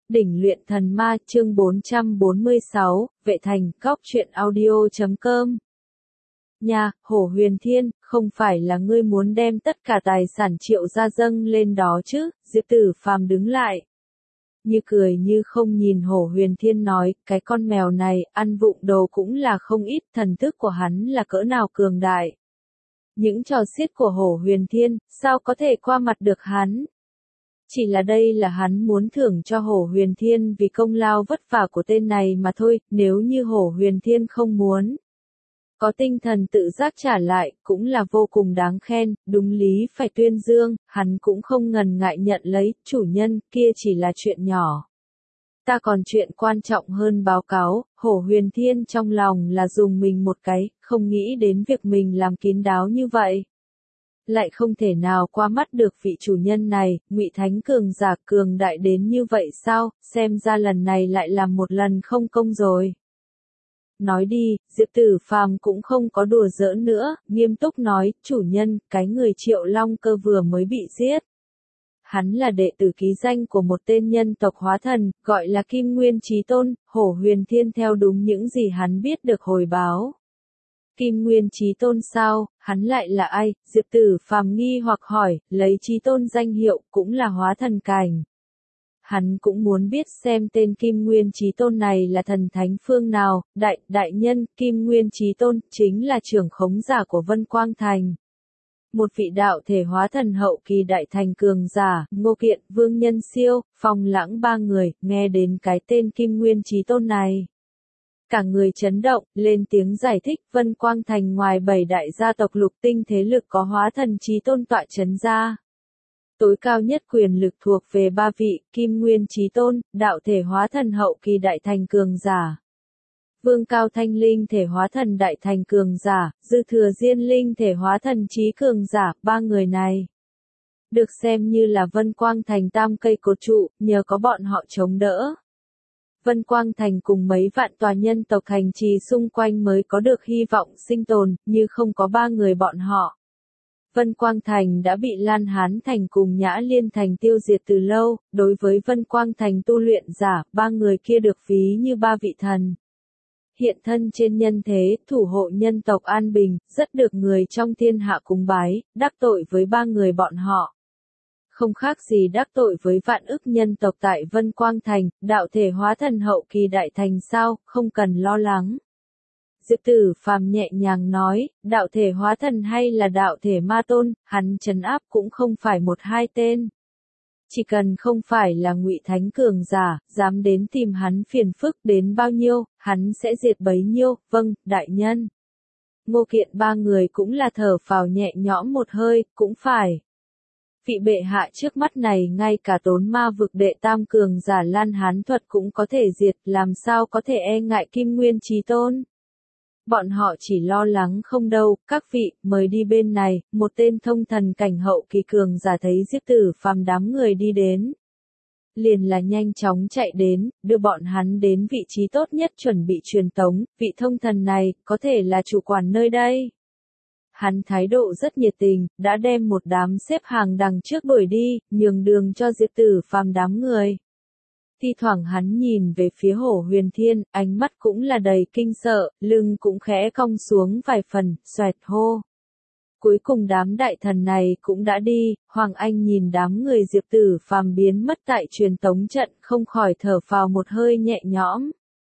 Đỉnh luyện thần ma chương 446, Vệ Thành, Góc truyện audio.com. Nha, Hổ Huyền Thiên, không phải là ngươi muốn đem tất cả tài sản Triệu gia dâng lên đó chứ? Diệp Tử Phàm đứng lại. Như cười như không nhìn Hổ Huyền Thiên nói, cái con mèo này, ăn vụng đồ cũng là không ít, thần thức của hắn là cỡ nào cường đại. Những trò xiết của Hổ Huyền Thiên, sao có thể qua mặt được hắn? Chỉ là đây là hắn muốn thưởng cho Hổ Huyền Thiên vì công lao vất vả của tên này mà thôi, nếu như Hổ Huyền Thiên không muốn. Có tinh thần tự giác trả lại, cũng là vô cùng đáng khen, đúng lý phải tuyên dương, hắn cũng không ngần ngại nhận lấy, chủ nhân, kia chỉ là chuyện nhỏ. Ta còn chuyện quan trọng hơn báo cáo, Hổ Huyền Thiên trong lòng là dùng mình một cái, không nghĩ đến việc mình làm kín đáo như vậy. Lại không thể nào qua mắt được vị chủ nhân này, Ngụy Thánh cường giả cường đại đến như vậy sao, xem ra lần này lại làm một lần không công rồi. Nói đi, Diệp Tử Phàm cũng không có đùa giỡn nữa, nghiêm túc nói, chủ nhân, cái người Triệu Long Cơ vừa mới bị giết. Hắn là đệ tử ký danh của một tên nhân tộc hóa thần, gọi là Kim Nguyên Chí Tôn, Hổ Huyền Thiên theo đúng những gì hắn biết được hồi báo. Kim Nguyên Chí Tôn sao, hắn lại là ai? Diệp Tử Phàm nghi hoặc hỏi, lấy Chí Tôn danh hiệu, cũng là hóa thần cảnh. Hắn cũng muốn biết xem tên Kim Nguyên Chí Tôn này là thần thánh phương nào, đại nhân, Kim Nguyên Chí Tôn, chính là trưởng khống giả của Vân Quang Thành. Một vị đạo thể hóa thần hậu kỳ đại thành cường giả, Ngô Kiện, Vương Nhân Siêu, Phong Lãng ba người, nghe đến cái tên Kim Nguyên Chí Tôn này. Cả người chấn động, lên tiếng giải thích, Vân Quang Thành ngoài 7 đại gia tộc lục tinh thế lực có hóa thần Chí Tôn tọa chấn ra. Tối cao nhất quyền lực thuộc về 3 vị, Kim Nguyên Chí Tôn, đạo thể hóa thần hậu kỳ đại thành cường giả. Vương Cao Thanh linh thể hóa thần đại thành cường giả, Dư Thừa Diên linh thể hóa thần trí cường giả, ba người này. Được xem như là Vân Quang Thành tam cây cột trụ, nhờ có bọn họ chống đỡ. Vân Quang Thành cùng mấy vạn tòa nhân tộc thành trì xung quanh mới có được hy vọng sinh tồn, như không có ba người bọn họ. Vân Quang Thành đã bị Lan Hán Thành cùng Nhã Liên Thành tiêu diệt từ lâu, đối với Vân Quang Thành tu luyện giả, ba người kia được ví như ba vị thần. Hiện thân trên nhân thế, thủ hộ nhân tộc an bình, rất được người trong thiên hạ cúng bái, đắc tội với ba người bọn họ. Không khác gì đắc tội với vạn ức nhân tộc tại Vân Quang Thành, đạo thể hóa thần hậu kỳ đại thành sao, không cần lo lắng. Diệp Tử Phàm nhẹ nhàng nói, đạo thể hóa thần hay là đạo thể ma tôn, hắn trấn áp cũng không phải một hai tên. Chỉ cần không phải là Ngụy Thánh cường giả, dám đến tìm hắn phiền phức đến bao nhiêu, hắn sẽ diệt bấy nhiêu, vâng, đại nhân. Ngô Kiện ba người cũng là thở phào nhẹ nhõm một hơi, cũng phải. Vị bệ hạ trước mắt này ngay cả Tốn Ma vực đệ tam cường giả Lan Hán thuật cũng có thể diệt, làm sao có thể e ngại Kim Nguyên Chí Tôn. Bọn họ chỉ lo lắng không đâu, các vị, mời đi bên này, một tên thông thần cảnh hậu kỳ cường giả thấy Diệp Tử Phàm đám người đi đến. Liền là nhanh chóng chạy đến, đưa bọn hắn đến vị trí tốt nhất chuẩn bị truyền tống, vị thông thần này, có thể là chủ quản nơi đây. Hắn thái độ rất nhiệt tình, đã đem một đám xếp hàng đằng trước đuổi đi, nhường đường cho Diệp Tử Phàm đám người. Thi thoảng hắn nhìn về phía Hổ Huyền Thiên, ánh mắt cũng là đầy kinh sợ, lưng cũng khẽ cong xuống vài phần, xoẹt hô. Cuối cùng đám đại thần này cũng đã đi, Hoàng Anh nhìn đám người Diệp Tử Phàm biến mất tại truyền tống trận, không khỏi thở phào một hơi nhẹ nhõm.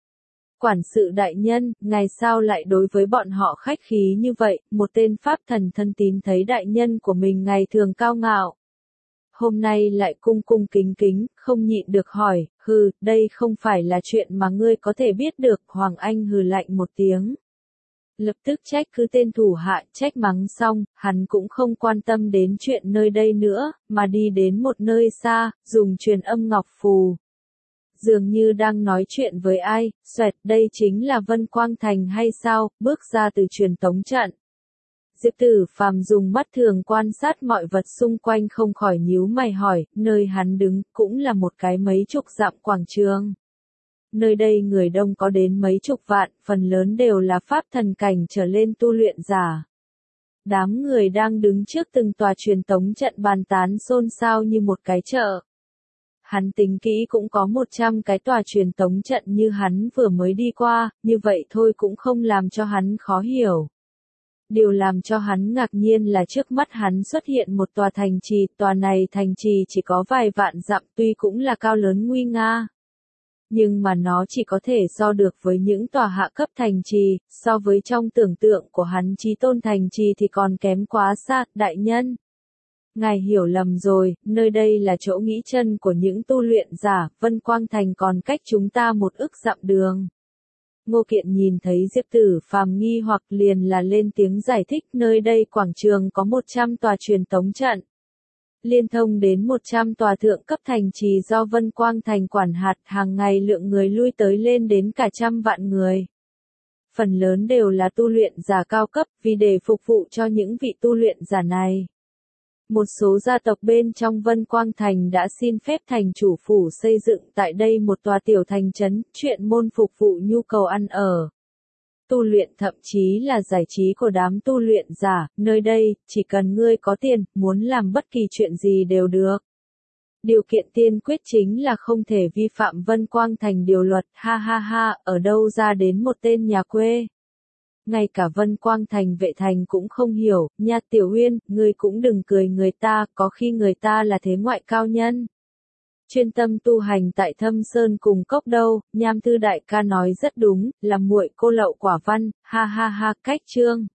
Quản sự đại nhân, ngài sao lại đối với bọn họ khách khí như vậy, một tên pháp thần thân tín thấy đại nhân của mình ngày thường cao ngạo. Hôm nay lại cung cung kính kính, không nhịn được hỏi, hừ, đây không phải là chuyện mà ngươi có thể biết được, Hoàng Anh hừ lạnh một tiếng. Lập tức trách cứ tên thủ hạ, trách mắng xong, hắn cũng không quan tâm đến chuyện nơi đây nữa, mà đi đến một nơi xa, dùng truyền âm ngọc phù. Dường như đang nói chuyện với ai, xoẹt, đây chính là Vân Quang Thành hay sao, bước ra từ truyền tống trận. Diệp Tử Phàm dùng mắt thường quan sát mọi vật xung quanh không khỏi nhíu mày hỏi, nơi hắn đứng, cũng là một cái mấy chục dặm quảng trường. Nơi đây người đông có đến mấy chục vạn, phần lớn đều là pháp thần cảnh trở lên tu luyện giả. Đám người đang đứng trước từng tòa truyền tống trận bàn tán xôn xao như một cái chợ. hắn tính kỹ cũng có 100 cái tòa truyền tống trận như hắn vừa mới đi qua, như vậy thôi cũng không làm cho hắn khó hiểu. Điều làm cho hắn ngạc nhiên là trước mắt hắn xuất hiện một tòa thành trì, tòa này thành trì chỉ có vài vạn dặm tuy cũng là cao lớn nguy nga. Nhưng mà nó chỉ có thể so được với những tòa hạ cấp thành trì, so với trong tưởng tượng của hắn chí tôn thành trì thì còn kém quá xa, đại nhân. Ngài hiểu lầm rồi, nơi đây là chỗ nghỉ chân của những tu luyện giả, Vân Quang Thành còn cách chúng ta một ức dặm đường. Ngô Kiện nhìn thấy Diệp Tử Phàm nghi hoặc liền là lên tiếng giải thích nơi đây quảng trường có 100 tòa truyền tống trận. Liên thông đến 100 tòa thượng cấp thành trì do Vân Quang Thành quản hạt hàng ngày lượng người lui tới lên đến cả trăm vạn người. Phần lớn đều là tu luyện giả cao cấp vì để phục vụ cho những vị tu luyện giả này. Một số gia tộc bên trong Vân Quang Thành đã xin phép thành chủ phủ xây dựng tại đây một tòa tiểu thành trấn, chuyên môn phục vụ nhu cầu ăn ở. Tu luyện thậm chí là giải trí của đám tu luyện giả, nơi đây, chỉ cần ngươi có tiền, muốn làm bất kỳ chuyện gì đều được. Điều kiện tiên quyết chính là không thể vi phạm Vân Quang Thành điều luật, ha ha ha, ở đâu ra đến một tên nhà quê. Ngay cả Vân Quang Thành vệ thành cũng không hiểu, nha Tiểu Uyên, ngươi cũng đừng cười người ta, có khi người ta là thế ngoại cao nhân. Chuyên tâm tu hành tại Thâm Sơn cùng cốc đâu, Nham Thư đại ca nói rất đúng, là muội cô lậu quả văn, ha ha ha, cách chương.